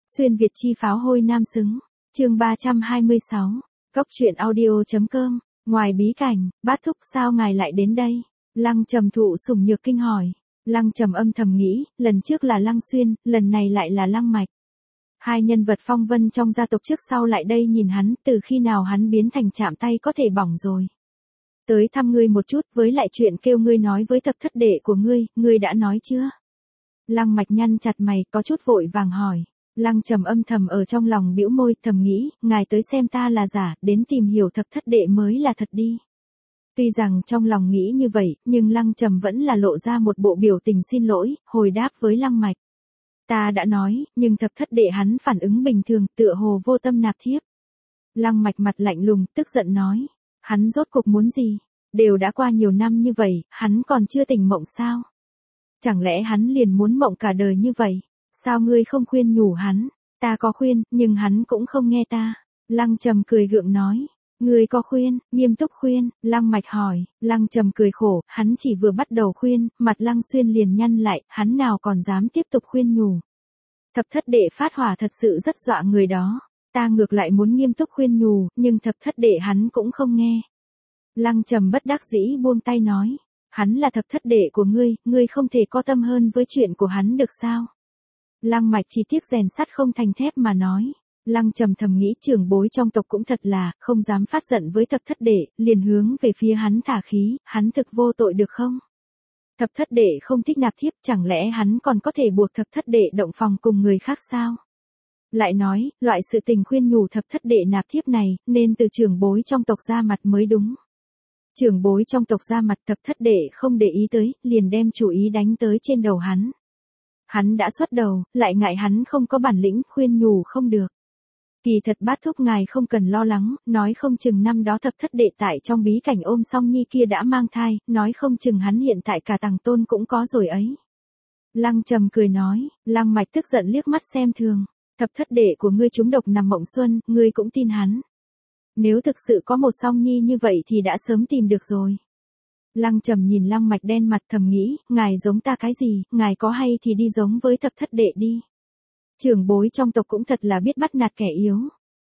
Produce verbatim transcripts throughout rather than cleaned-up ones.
Xuyên Việt chi pháo hôi nam xứng. Chương ba trăm hai mươi sáu. Cốc truyện audio.com. Ngoài bí cảnh, bát thúc sao ngài lại đến đây? Lăng Trầm thụ sủng nhược kinh hỏi. Lăng Trầm âm thầm nghĩ, lần trước là Lăng Xuyên, lần này lại là Lăng Mạch. Hai nhân vật phong vân trong gia tộc trước sau lại đây nhìn hắn, từ khi nào hắn biến thành chạm tay có thể bỏng rồi. Tới thăm ngươi một chút, với lại chuyện kêu ngươi nói với thập thất đệ của ngươi, ngươi đã nói chưa? Lăng Mạch nhăn chặt mày, có chút vội vàng hỏi. Lăng Trầm âm thầm ở trong lòng bĩu môi, thầm nghĩ, ngài tới xem ta là giả, đến tìm hiểu thập thất đệ mới là thật đi. Tuy rằng trong lòng nghĩ như vậy, nhưng Lăng Trầm vẫn là lộ ra một bộ biểu tình xin lỗi, hồi đáp với Lăng Mạch. Ta đã nói, nhưng thập thất đệ hắn phản ứng bình thường, tựa hồ vô tâm nạp thiếp. Lăng Mạch mặt lạnh lùng, tức giận nói, hắn rốt cuộc muốn gì? Đều đã qua nhiều năm như vậy, hắn còn chưa tỉnh mộng sao? Chẳng lẽ hắn liền muốn mộng cả đời như vậy? Sao ngươi không khuyên nhủ hắn? Ta có khuyên, nhưng hắn cũng không nghe ta. Lăng Trầm cười gượng nói. Ngươi có khuyên, nghiêm túc khuyên, Lăng Mạch hỏi. Lăng Trầm cười khổ, hắn chỉ vừa bắt đầu khuyên, mặt Lăng Xuyên liền nhăn lại, hắn nào còn dám tiếp tục khuyên nhủ. Thập thất đệ phát hỏa thật sự rất dọa người đó. Ta ngược lại muốn nghiêm túc khuyên nhủ, nhưng thập thất đệ hắn cũng không nghe. Lăng Trầm bất đắc dĩ buông tay nói. Hắn là thập thất đệ của ngươi, ngươi không thể có tâm hơn với chuyện của hắn được sao? Lăng Mạch chỉ tiếc rèn sắt không thành thép mà nói. Lăng Trầm thầm nghĩ trưởng bối trong tộc cũng thật là, không dám phát giận với thập thất đệ, liền hướng về phía hắn thả khí, hắn thực vô tội được không? Thập thất đệ không thích nạp thiếp, chẳng lẽ hắn còn có thể buộc thập thất đệ động phòng cùng người khác sao? Lại nói, loại sự tình khuyên nhủ thập thất đệ nạp thiếp này, nên từ trưởng bối trong tộc ra mặt mới đúng. Trưởng bối trong tộc ra mặt thập thất đệ không để ý tới, liền đem chủ ý đánh tới trên đầu hắn. Hắn đã xuất đầu, lại ngại hắn không có bản lĩnh, khuyên nhủ không được. Kỳ thật bát thúc ngài không cần lo lắng, nói không chừng năm đó thập thất đệ tại trong bí cảnh ôm song nhi kia đã mang thai, nói không chừng hắn hiện tại cả tàng tôn cũng có rồi ấy. Lăng Trầm cười nói, Lăng Mạch tức giận liếc mắt xem thường, thập thất đệ của ngươi trúng độc nằm mộng xuân, ngươi cũng tin hắn. Nếu thực sự có một song nhi như vậy thì đã sớm tìm được rồi. Lăng Trầm nhìn Lăng Mạch đen mặt thầm nghĩ, ngài giống ta cái gì, ngài có hay thì đi giống với thập thất đệ đi. Trưởng bối trong tộc cũng thật là biết bắt nạt kẻ yếu.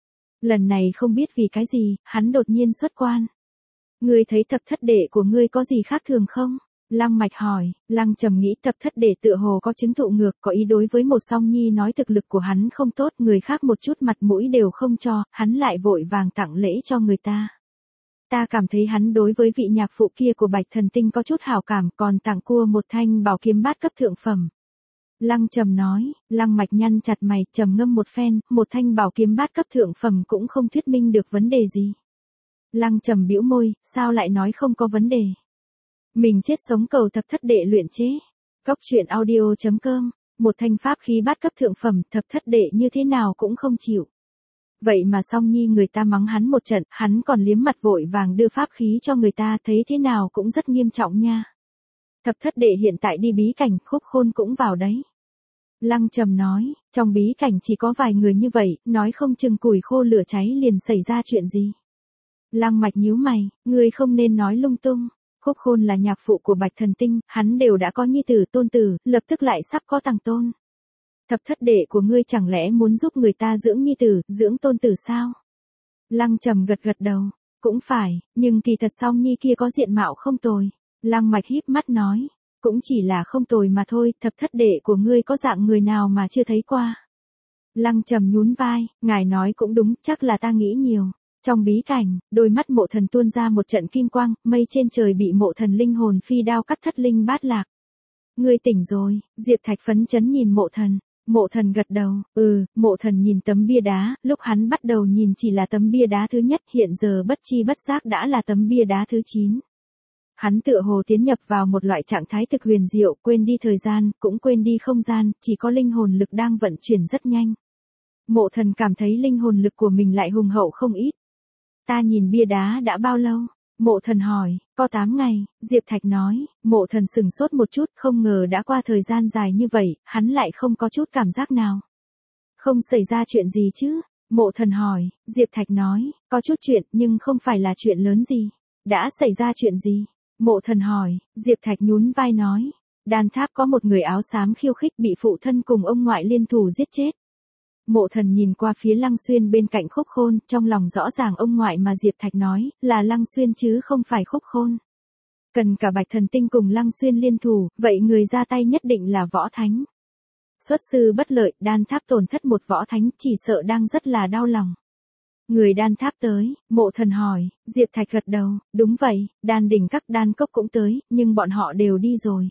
Lần này không biết vì cái gì, hắn đột nhiên xuất quan. Ngươi thấy thập thất đệ của ngươi có gì khác thường không? Lăng Mạch hỏi. Lăng Trầm nghĩ thập thất đệ tựa hồ có chứng thụ ngược, có ý đối với một song nhi nói thực lực của hắn không tốt, người khác một chút mặt mũi đều không cho, hắn lại vội vàng tặng lễ cho người ta. Ta cảm thấy hắn đối với vị nhạc phụ kia của Bạch Thần Tinh có chút hảo cảm, còn tặng cua một thanh bảo kiếm bát cấp thượng phẩm. Lăng Trầm nói. Lăng Mạch nhăn chặt mày, trầm ngâm một phen, một thanh bảo kiếm bát cấp thượng phẩm cũng không thuyết minh được vấn đề gì. Lăng Trầm bĩu môi, sao lại nói không có vấn đề? Mình chết sống cầu thập thất đệ luyện chế. Cốc truyện audio.com. Một thanh pháp khí bát cấp thượng phẩm, thập thất đệ như thế nào cũng không chịu. Vậy mà song nhi người ta mắng hắn một trận, hắn còn liếm mặt vội vàng đưa pháp khí cho người ta, thấy thế nào cũng rất nghiêm trọng nha. Thập thất đệ hiện tại đi bí cảnh, Khúc Khôn cũng vào đấy. Lăng Trầm nói, trong bí cảnh chỉ có vài người như vậy, nói không chừng củi khô lửa cháy liền xảy ra chuyện gì. Lăng Mạch nhíu mày, ngươi không nên nói lung tung. Khúc Khôn là nhạc phụ của Bạch Thần Tinh, hắn đều đã có nhi tử tôn tử, lập tức lại sắp có tàng tôn. Thập thất đệ của ngươi chẳng lẽ muốn giúp người ta dưỡng nhi tử, dưỡng tôn tử sao? Lăng Trầm gật gật đầu, cũng phải, nhưng kỳ thật song nhi kia có diện mạo không tồi. Lăng Mạch híp mắt nói, cũng chỉ là không tồi mà thôi, thập thất đệ của ngươi có dạng người nào mà chưa thấy qua. Lăng Trầm nhún vai, ngài nói cũng đúng, chắc là ta nghĩ nhiều. Trong bí cảnh, đôi mắt Mộ Thần tuôn ra một trận kim quang, mây trên trời bị Mộ Thần linh hồn phi đao cắt thất linh bát lạc. Ngươi tỉnh rồi, Diệp Thạch phấn chấn nhìn Mộ Thần. Mộ Thần gật đầu, ừ, Mộ Thần nhìn tấm bia đá, lúc hắn bắt đầu nhìn chỉ là tấm bia đá thứ nhất, hiện giờ bất chi bất giác đã là tấm bia đá thứ chín. Hắn tựa hồ tiến nhập vào một loại trạng thái thực huyền diệu, quên đi thời gian, cũng quên đi không gian, chỉ có linh hồn lực đang vận chuyển rất nhanh. Mộ Thần cảm thấy linh hồn lực của mình lại hùng hậu không ít. Ta nhìn bia đá đã bao lâu? Mộ Thần hỏi, có tám ngày, Diệp Thạch nói. Mộ Thần sừng sốt một chút, không ngờ đã qua thời gian dài như vậy, hắn lại không có chút cảm giác nào. Không xảy ra chuyện gì chứ? Mộ Thần hỏi. Diệp Thạch nói, có chút chuyện, nhưng không phải là chuyện lớn gì. Đã xảy ra chuyện gì? Mộ Thần hỏi. Diệp Thạch nhún vai nói, Đan Tháp có một người áo xám khiêu khích bị phụ thân cùng ông ngoại liên thủ giết chết. Mộ Thần nhìn qua phía Lăng Xuyên bên cạnh Khúc Khôn, trong lòng rõ ràng ông ngoại mà Diệp Thạch nói, là Lăng Xuyên chứ không phải Khúc Khôn. Cần cả Bạch Thần Tinh cùng Lăng Xuyên liên thủ, vậy người ra tay nhất định là võ thánh. Xuất sư bất lợi, đan tháp tổn thất một võ thánh, chỉ sợ đang rất là đau lòng. Người đan tháp tới, Mộ Thần hỏi, Diệp Thạch gật đầu, đúng vậy, đan đỉnh các đan cốc cũng tới, nhưng bọn họ đều đi rồi.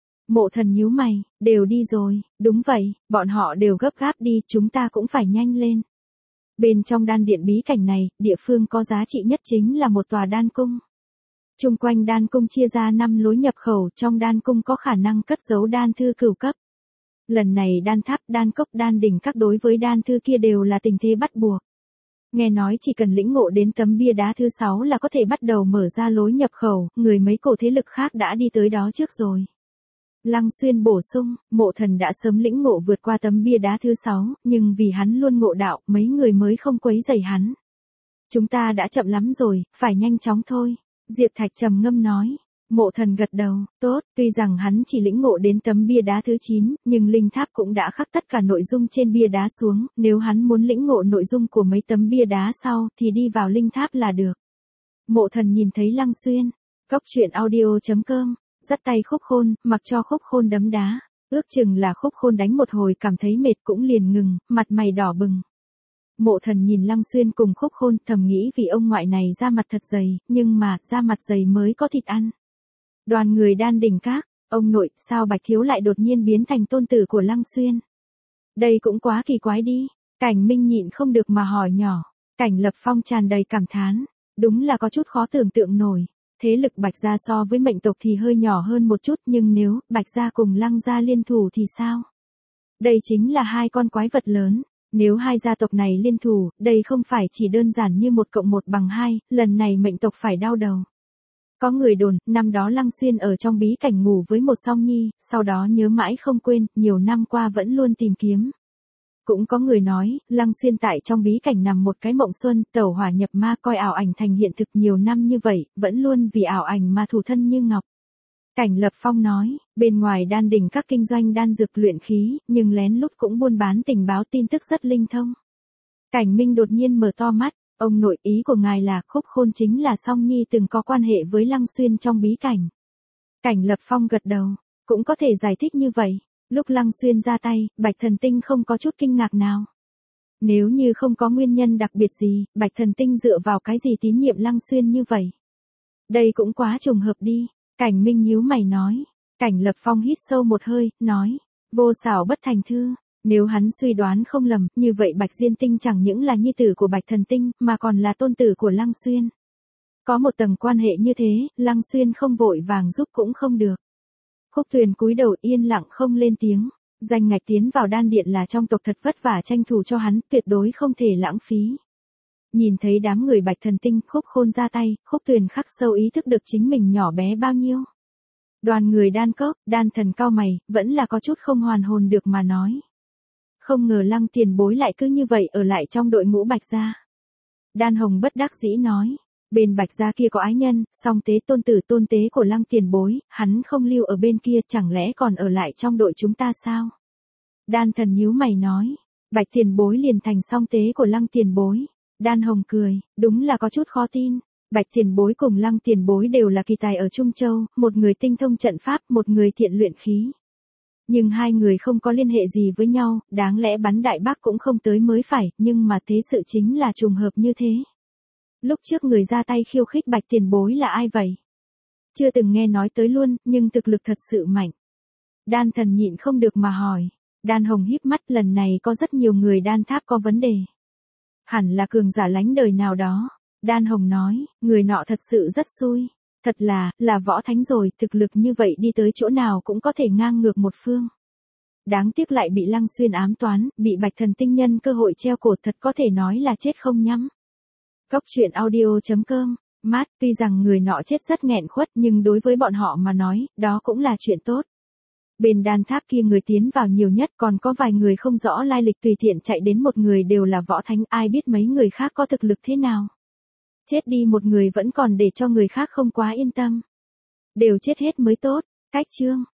Mộ Thần nhíu mày, đều đi rồi, đúng vậy, bọn họ đều gấp gáp đi, chúng ta cũng phải nhanh lên. Bên trong đan điện bí cảnh này, địa phương có giá trị nhất chính là một tòa đan cung. Trung quanh đan cung chia ra năm lối nhập khẩu, trong đan cung có khả năng cất giấu đan thư cửu cấp. Lần này đan tháp, đan cốc, đan đỉnh các đối với đan thư kia đều là tình thế bắt buộc. Nghe nói chỉ cần lĩnh ngộ đến tấm bia đá thứ sáu là có thể bắt đầu mở ra lối nhập khẩu, người mấy cổ thế lực khác đã đi tới đó trước rồi. Lăng Xuyên bổ sung, Mộ Thần đã sớm lĩnh ngộ vượt qua tấm bia đá thứ sáu, nhưng vì hắn luôn ngộ đạo, mấy người mới không quấy rầy hắn. Chúng ta đã chậm lắm rồi, phải nhanh chóng thôi. Diệp Thạch trầm ngâm nói. Mộ Thần gật đầu, tốt, tuy rằng hắn chỉ lĩnh ngộ đến tấm bia đá thứ chín, nhưng linh tháp cũng đã khắc tất cả nội dung trên bia đá xuống, nếu hắn muốn lĩnh ngộ nội dung của mấy tấm bia đá sau, thì đi vào linh tháp là được. Mộ Thần nhìn thấy Lăng Xuyên, cốc truyện audio chấm com, dắt tay Khúc Khôn, mặc cho Khúc Khôn đấm đá, ước chừng là Khúc Khôn đánh một hồi cảm thấy mệt cũng liền ngừng, mặt mày đỏ bừng. Mộ Thần nhìn Lăng Xuyên cùng Khúc Khôn, thầm nghĩ vì ông ngoại này da mặt thật dày, nhưng mà, da mặt dày mới có thịt ăn. Đoàn người đan đỉnh các, ông nội, sao Bạch Thiếu lại đột nhiên biến thành tôn tử của Lăng Xuyên? Đây cũng quá kỳ quái đi. Cảnh Minh nhịn không được mà hỏi nhỏ. Cảnh Lập Phong tràn đầy cảm thán. Đúng là có chút khó tưởng tượng nổi. Thế lực Bạch gia so với mệnh tộc thì hơi nhỏ hơn một chút, nhưng nếu Bạch gia cùng Lăng gia liên thủ thì sao? Đây chính là hai con quái vật lớn. Nếu hai gia tộc này liên thủ, đây không phải chỉ đơn giản như một cộng một bằng hai, lần này mệnh tộc phải đau đầu. Có người đồn, năm đó Lăng Xuyên ở trong bí cảnh ngủ với một song nhi, sau đó nhớ mãi không quên, nhiều năm qua vẫn luôn tìm kiếm. Cũng có người nói, Lăng Xuyên tại trong bí cảnh nằm một cái mộng xuân, tẩu hỏa nhập ma, coi ảo ảnh thành hiện thực nhiều năm như vậy, vẫn luôn vì ảo ảnh mà thủ thân như ngọc. Cảnh Lập Phong nói, bên ngoài đan đỉnh các kinh doanh đan dược luyện khí, nhưng lén lút cũng buôn bán tình báo tin tức rất linh thông. Cảnh Minh đột nhiên mở to mắt. Ông nội, ý của ngài là Khúc Khôn chính là song nhi từng có quan hệ với Lăng Xuyên trong bí cảnh. Cảnh Lập Phong gật đầu, cũng có thể giải thích như vậy. Lúc Lăng Xuyên ra tay, Bạch Thần Tinh không có chút kinh ngạc nào. Nếu như không có nguyên nhân đặc biệt gì, Bạch Thần Tinh dựa vào cái gì tín nhiệm Lăng Xuyên như vậy? Đây cũng quá trùng hợp đi. Cảnh Minh nhíu mày nói. Cảnh Lập Phong hít sâu một hơi, nói. Vô xảo bất thành thư. Nếu hắn suy đoán không lầm, như vậy Bạch Diên Tinh chẳng những là nhi tử của Bạch Thần Tinh, mà còn là tôn tử của Lăng Xuyên. Có một tầng quan hệ như thế, Lăng Xuyên không vội vàng giúp cũng không được. Khúc Tuyền cúi đầu yên lặng không lên tiếng. Danh ngạch tiến vào đan điện là trong tộc thật vất vả tranh thủ cho hắn, tuyệt đối không thể lãng phí. Nhìn thấy đám người Bạch Thần Tinh, Khúc Khôn ra tay, Khúc Tuyền khắc sâu ý thức được chính mình nhỏ bé bao nhiêu. Đoàn người đan cốc, đan thần cao mày, vẫn là có chút không hoàn hồn được mà nói. Không ngờ Lăng tiền bối lại cứ như vậy ở lại trong đội ngũ Bạch gia. Đan Hồng bất đắc dĩ nói, bên Bạch gia kia có ái nhân, song tế tôn tử tôn tế của Lăng tiền bối, hắn không lưu ở bên kia, chẳng lẽ còn ở lại trong đội chúng ta sao? Đan thần nhíu mày nói, Bạch tiền bối liền thành song tế của Lăng tiền bối. Đan Hồng cười, đúng là có chút khó tin. Bạch tiền bối cùng Lăng tiền bối đều là kỳ tài ở Trung Châu, một người tinh thông trận pháp, một người thiện luyện khí. Nhưng hai người không có liên hệ gì với nhau, đáng lẽ bắn đại bác cũng không tới mới phải, nhưng mà thế sự chính là trùng hợp như thế. Lúc trước người ra tay khiêu khích Bạch tiền bối là ai vậy? Chưa từng nghe nói tới luôn, nhưng thực lực thật sự mạnh. Đan thần nhịn không được mà hỏi. Đan Hồng híp mắt, lần này có rất nhiều người đan tháp có vấn đề. Hẳn là cường giả lánh đời nào đó. Đan Hồng nói, người nọ thật sự rất xui. Thật là, là võ thánh rồi, thực lực như vậy đi tới chỗ nào cũng có thể ngang ngược một phương. Đáng tiếc lại bị Lăng Xuyên ám toán, bị Bạch Thần Tinh nhân cơ hội treo cổ, thật có thể nói là chết không nhắm. Cốc truyện audio chấm com, mát, tuy rằng người nọ chết rất nghẹn khuất nhưng đối với bọn họ mà nói, đó cũng là chuyện tốt. Bên đan tháp kia người tiến vào nhiều nhất, còn có vài người không rõ lai lịch tùy tiện chạy đến, một người đều là võ thánh, ai biết mấy người khác có thực lực thế nào. Chết đi một người vẫn còn để cho người khác không quá yên tâm. Đều chết hết mới tốt. Cách chương